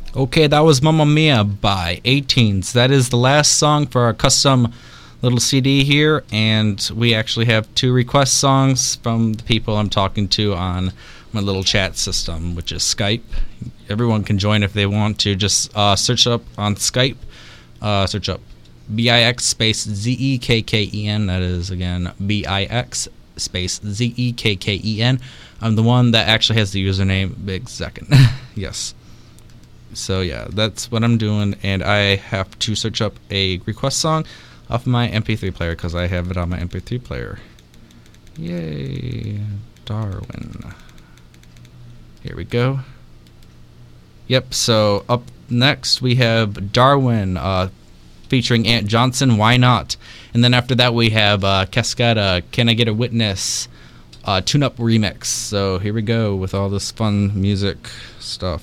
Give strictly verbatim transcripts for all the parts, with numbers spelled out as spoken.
Okay, that was Mamma Mia by eighteens. That is the last song for our custom little C D here, and we actually have two request songs from the people I'm talking to on my little chat system, which is Skype. Everyone can join if they want to. Just uh, search up on Skype, uh, search up B I X space Z E K K E N. That is, again, B I X space Z E K K E N. I'm the one that actually has the username Big Second. Yes. So yeah, that's what I'm doing, and I have to search up a request song off my M P three player because I have it on my M P three player. Yay, Darwin. Here we go. Yep, so up next we have Darwin uh, featuring Ant Johnson, Why Not? And then after that we have uh, Cascada, Can I Get a Witness? Uh, Tune-Up Remix. So here we go with all this fun music stuff.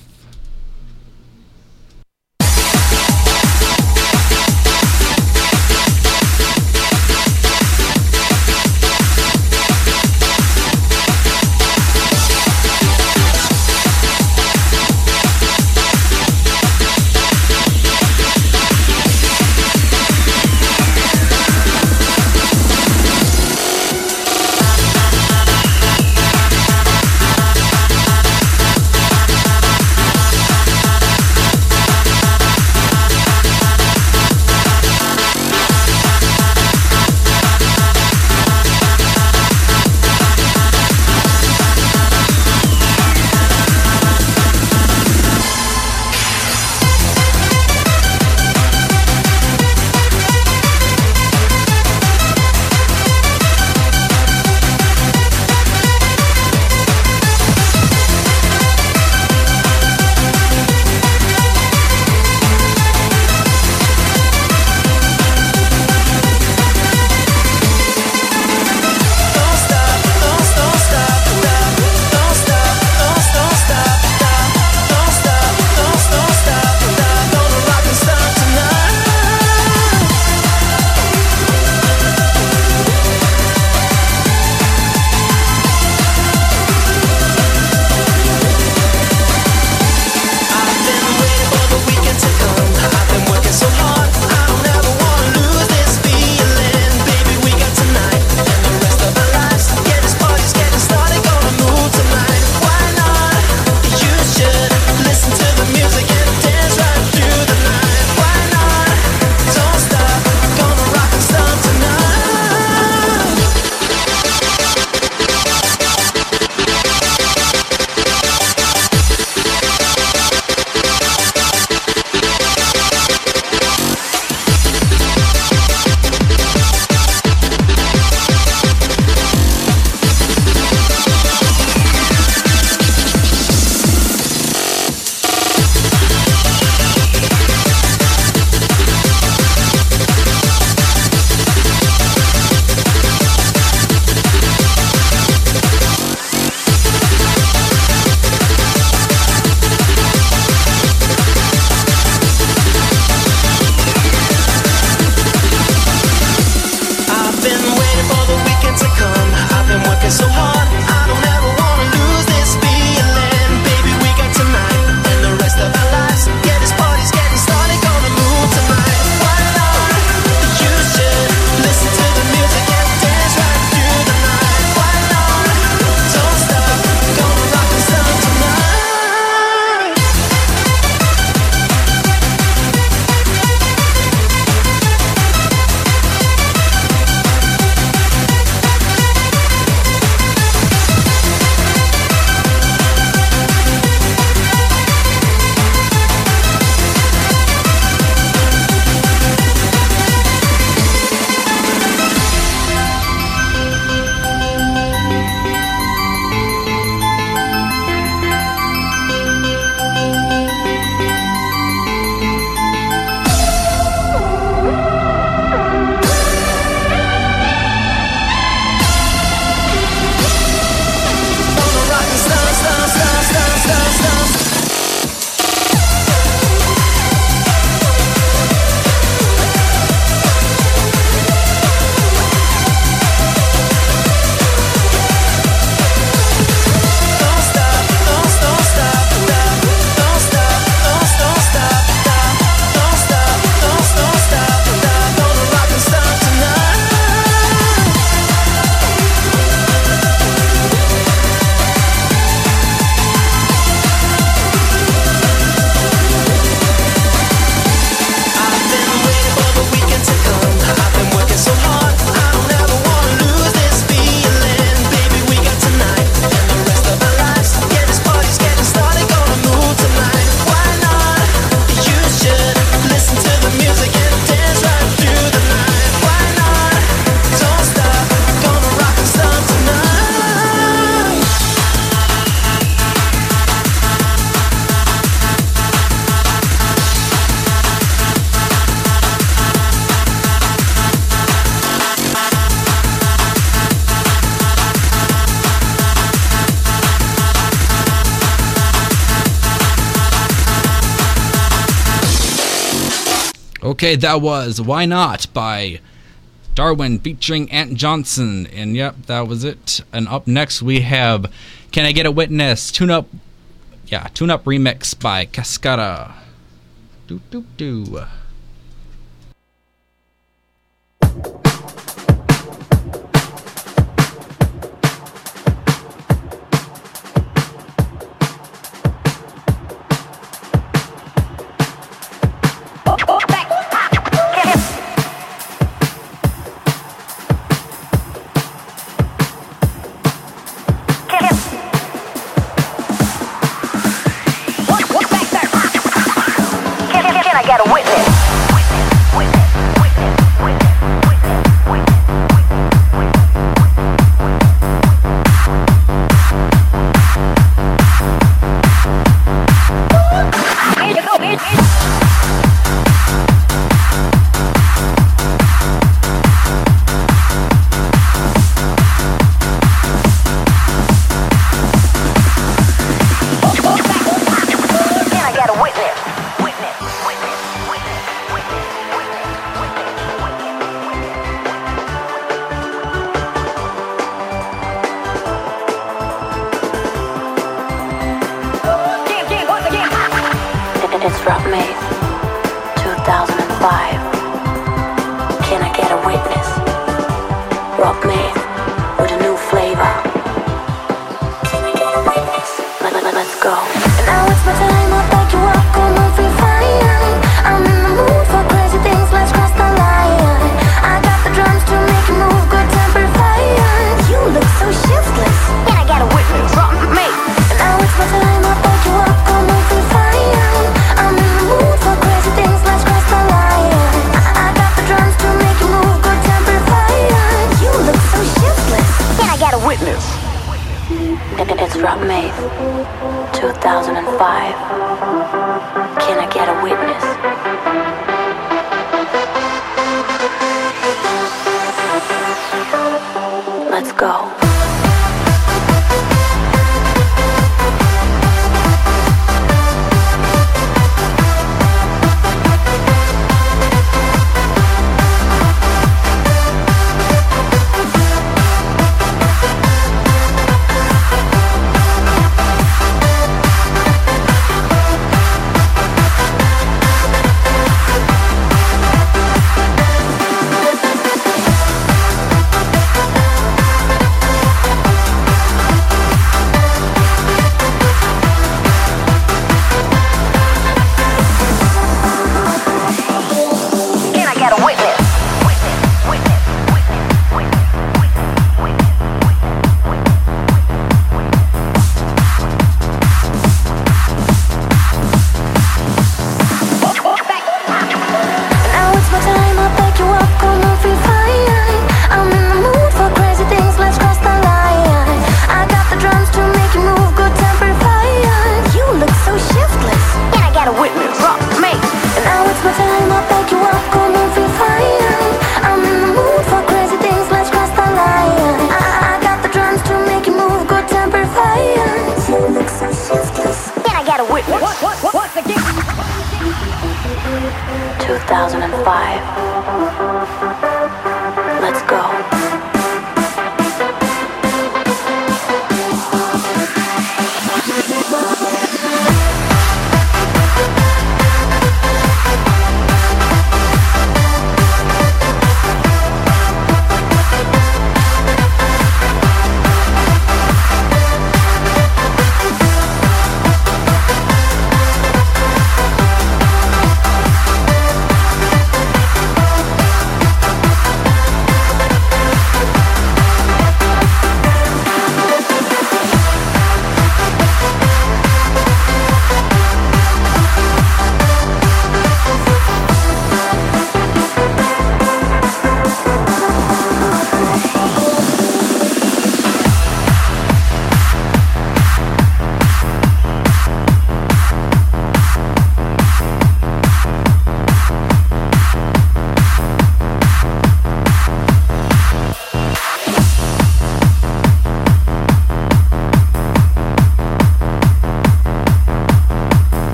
Okay, that was Why Not by Darwin featuring Ant Johnson. And yep, that was it. And up next we have Can I Get a Witness? Tune Up, yeah, Tune Up remix by Cascada. Do, do, do. two thousand five. Let's go.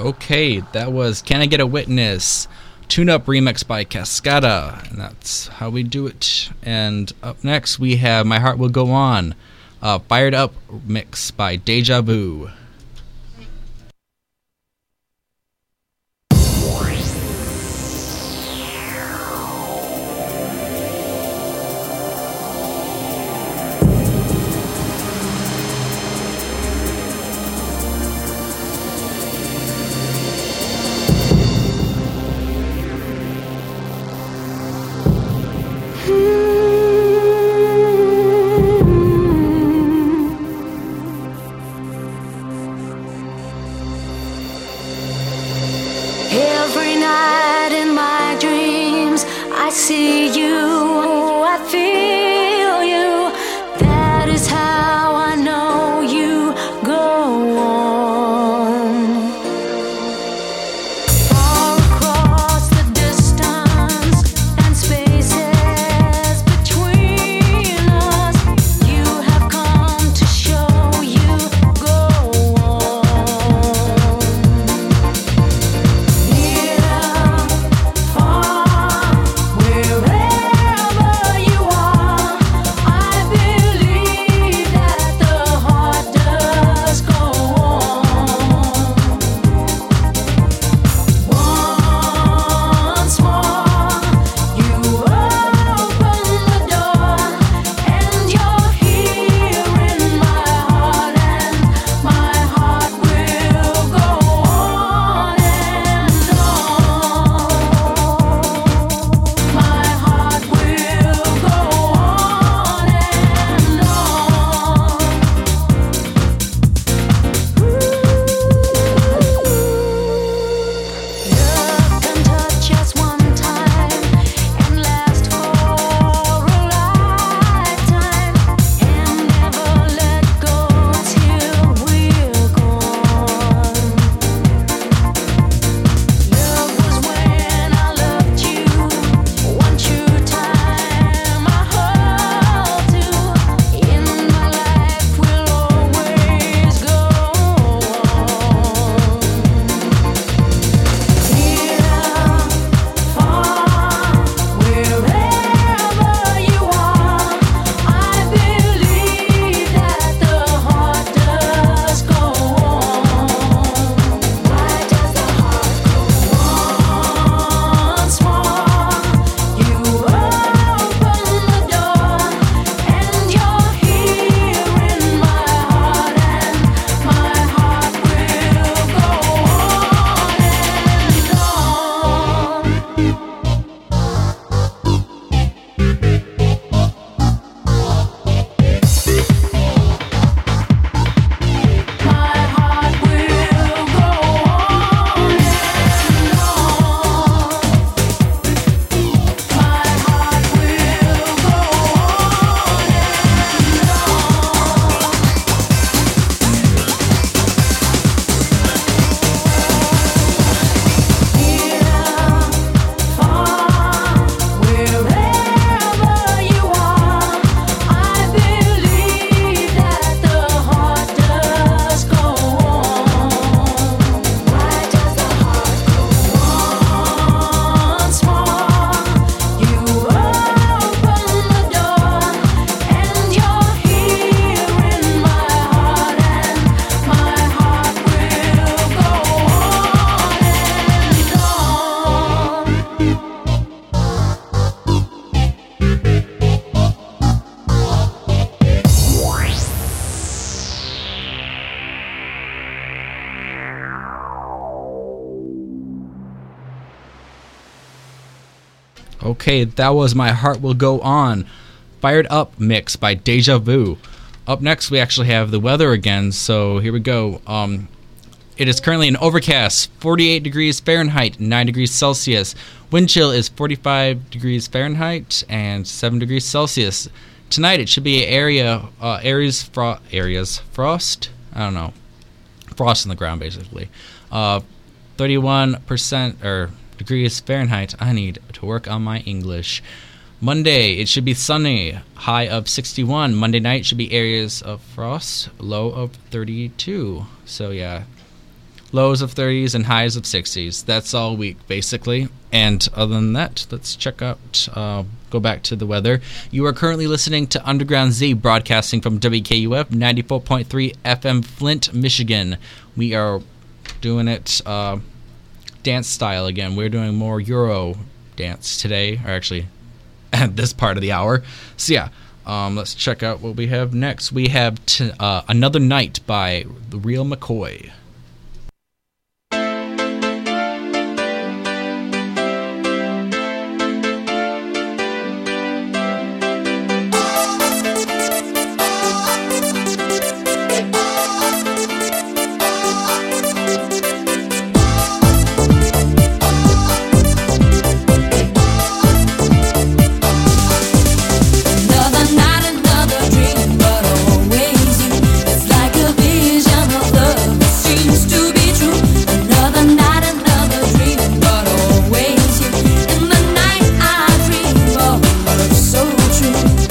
Okay, that was Can I Get a Witness? Tune Up remix by Cascada. And that's how we do it. And up next we have My Heart Will Go On. Uh, Fired Up mix by Deja Vu. Every night in my dreams, I see you, I feel you. That is how I know you go on. Far across the distance and spaces between us, you have come to show you go on. Wherever you are, I believe that the heart does go on. Once more, you open the door, and you're here in my heart, and my heart will go on and on. My heart will go on and on. Love can touch us one time and last for a lifetime, and never let go till we're gone. Love was when I loved you, one true time I hold to. In my life will always go on. Here, far, wherever you are, I believe that the heart does go on. Why does the heart go on? Once more, you open the door, and you're here in my heart, and my heart will go on and on. My heart will go on and on. My heart will go on and on. Here, far, wherever you are, I believe that the heart does go on. Why does the heart go on? Once more, you open the door, and you're here in my heart, and my heart will go on and on. Okay, that was My Heart Will Go On. Fired Up mix by Deja Vu. Up next, we actually have the weather again, so here we go. Um, it is currently an overcast, forty-eight degrees Fahrenheit, nine degrees Celsius. Wind chill is forty-five degrees Fahrenheit and seven degrees Celsius. Tonight, it should be area uh, areas fro- areas frost. I don't know, frost on the ground basically. Uh, thirty-one percent or degrees Fahrenheit. I need to work on my English. Monday, it should be sunny, high of sixty-one. Monday night should be areas of frost, low of thirty-two. So yeah, lows of thirties and highs of sixties. That's all week, basically. And other than that, let's check out, uh, go back to the weather. You are currently listening to Underground Z, broadcasting from W K U F ninety-four point three F M Flint, Michigan. We are doing it uh, dance style again. We're doing more Euro dance today, or actually at this part of the hour. So yeah, um, let's check out what we have next. We have t- uh, Another Night by The Real McCoy. Another night, another dream, but always you. It's like a vision of love that seems to be true. Another night, another dream, but always you. In the night I dream of love so true.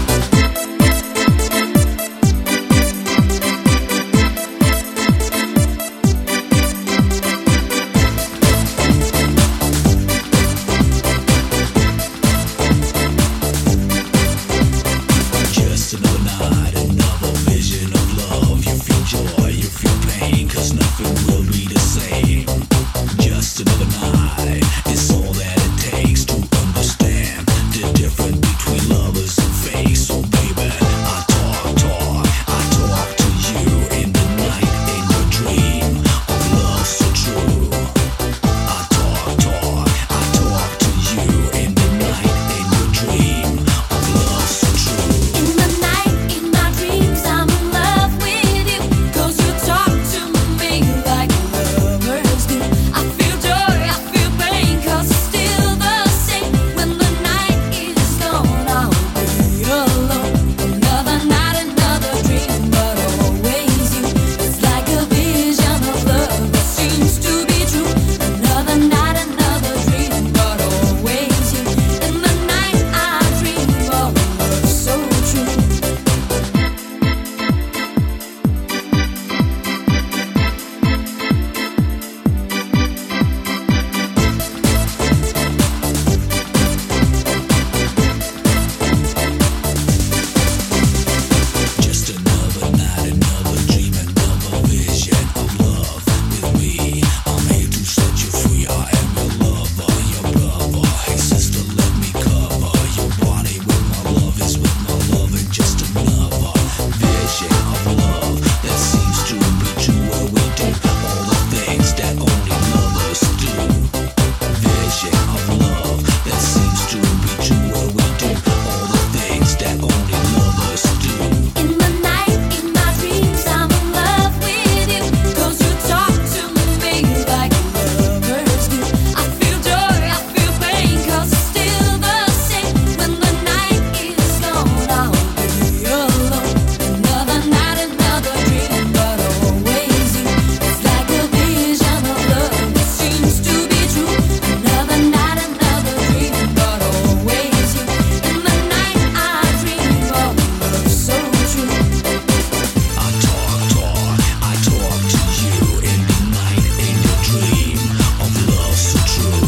Just another night, another vision of love. You feel joy, you feel pain, cause nothing will be the same. Just another night, it's all that it takes to understand the difference between lovers and fake. So baby, I talk, talk, I talk to you in the night, in your dream of love so true. I talk, talk, I talk to you in the night, in your dream of love so true. In the night, in my dreams, I'm in love with you. 'Cause you talk to me like lovers do. I feel joy, I feel pain, 'cause it's still the same. When the night is gone, I'll be alone. Another night, another dream, but always you. It's like a vision of love that seems to be true. Another night, another dream, but always you. In the night I dream of love so true. Just another night, another dream, another vision of love with me. I'm here to set you free. I am your lover, your brother. Hey sister, let me cover your body with my love. Is with my love, and just another vision of love that seems to be true. Where we do all the things that only lovers do. Vision of love that seems to be true. Where we do all the things that only lovers do. In the night, in my dreams, I'm in love with you. 'Cause you talk to me like lovers do. I feel joy, I feel pain, 'cause it's still the same. When the night is gone, I'll be alone. Another night, another dream, but always you. It's like a vision of love that seems to be true. Another night, another dream, but always you. In the night I dream of love so true. I talk, talk, I talk to you in the night, in your dream of love so true.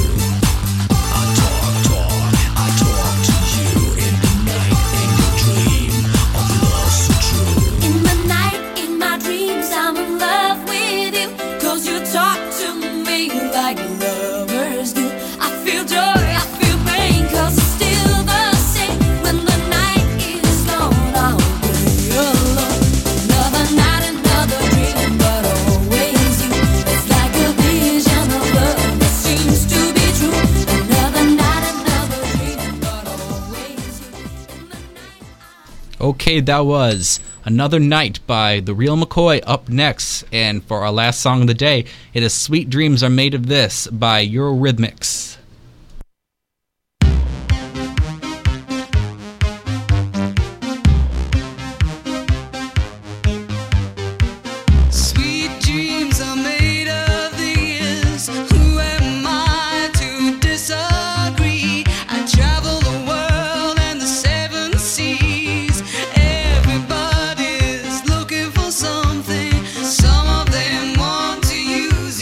I talk, talk, I talk to you in the night, in your dream of love so true. In the night, in my dreams, I'm in love with you. 'Cause you talk to me like lovers do. I feel joy, I feel pain, 'cause it's still the same. When the night is gone, I'll be alone. Another night, another dream, but always you. It's like a vision of love that seems to be true. Another night, another dream, but always you. In the night Okay, that was Another Night by The Real McCoy up next. And for our last song of the day, it is Sweet Dreams Are Made of This by Eurythmics. Sweet dreams are made of this. Who am I to disagree? I travel the world and the seven seas. Everybody's looking for something. Some of them want to use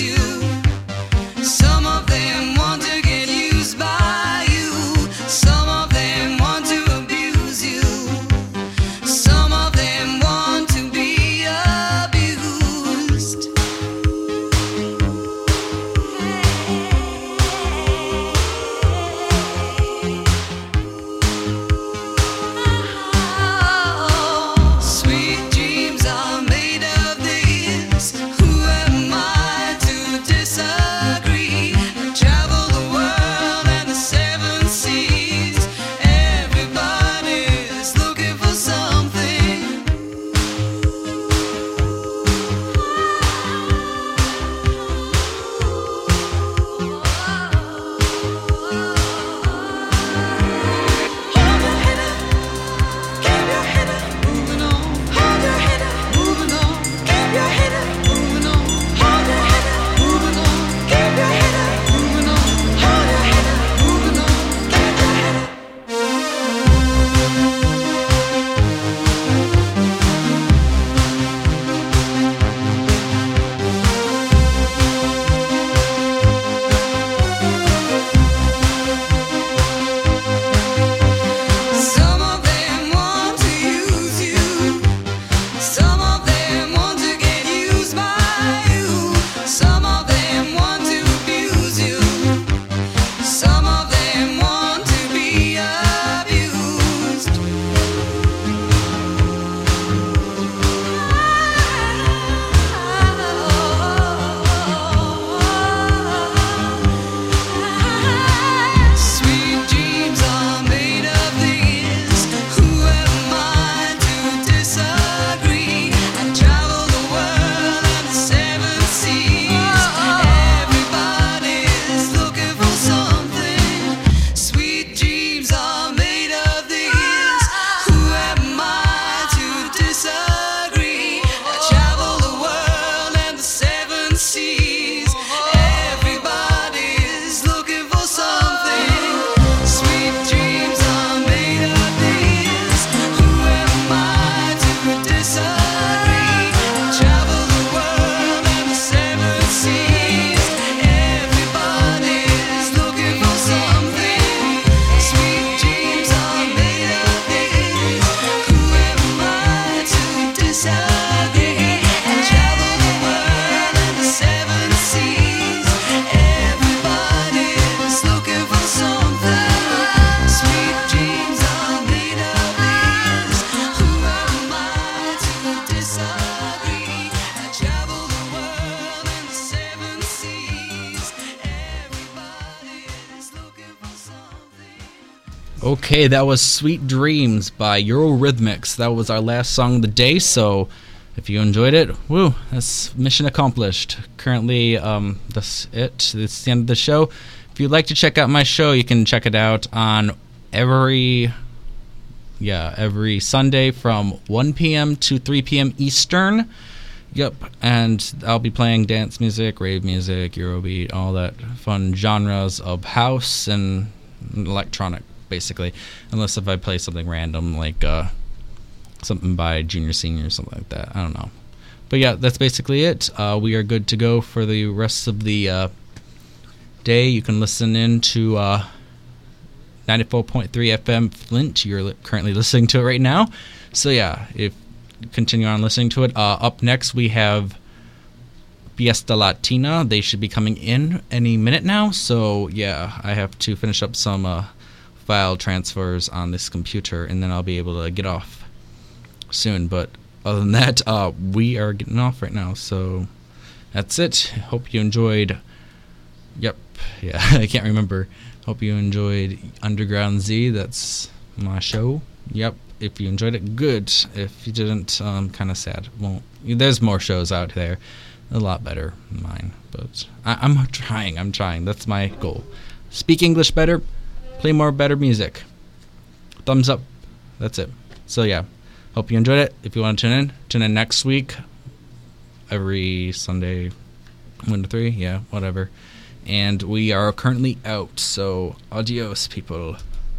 Okay, that was Sweet Dreams by Eurorhythmics. That was our last song of the day, so if you enjoyed it, woo, that's mission accomplished. Currently, um, that's it. It's the end of the show. If you'd like to check out my show, you can check it out on every, yeah, every Sunday from one p.m. to three p.m. Eastern. Yep, and I'll be playing dance music, rave music, Eurobeat, all that fun genres of house and electronic, basically. Unless if I play something random, like uh, something by Junior Senior or something like that. I don't know. But yeah, that's basically it. Uh, we are good to go for the rest of the uh, day. You can listen in to uh, ninety-four point three F M Flint. You're li- currently listening to it right now. So yeah, if continue on listening to it. Uh, up next, we have Fiesta Latina. They should be coming in any minute now. So yeah, I have to finish up some uh, file transfers on this computer, and then I'll be able to get off soon. But other than that, uh, we are getting off right now. So that's it. Hope you enjoyed. Yep. Yeah, I can't remember. Hope you enjoyed Underground Z. That's my show. Yep. If you enjoyed it, good. If you didn't, um, kind of sad. Well, there's more shows out there, a lot better than mine. But I- I'm trying. I'm trying. That's my goal. Speak English better. Play more better music. Thumbs up. That's it. So yeah, hope you enjoyed it. If you want to tune in, tune in next week. Every Sunday, one to three. Yeah, whatever. And we are currently out. So adios, people.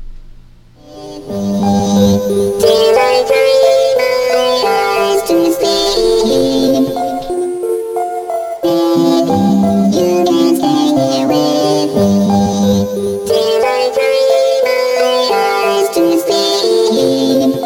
Till I turn my eyes to sleep, you can stay here with me. Till I turn my eyes to sleep.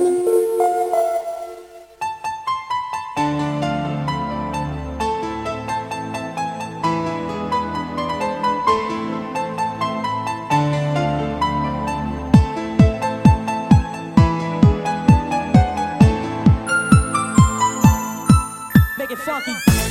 Make it funky.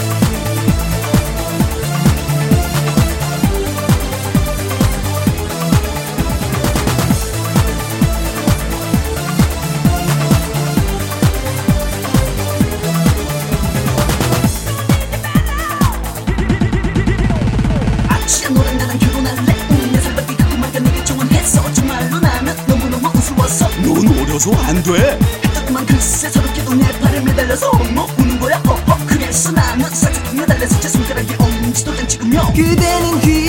아치야 너랑 나랑 결혼할래? 내 살밖에 갖고 말까 내게 조언했어. 정말로 나는 너무너무 우스웠어. 넌 어려서 안 돼. 했더구만 글쎄 서럽게도 내 팔에 매달려서 뭐 우는 거야 허허. 그래서 나는 살짝 달래서 제 손가락에 엄지도 땡 찍으며 그대는 귀